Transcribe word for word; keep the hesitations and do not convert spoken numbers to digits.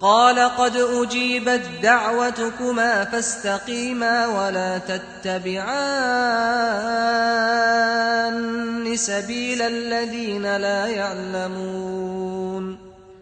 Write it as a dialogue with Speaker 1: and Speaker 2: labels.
Speaker 1: قال قد أجيبت دعوتكما فاستقيما ولا تتبعان سبيل الذين لا يعلمون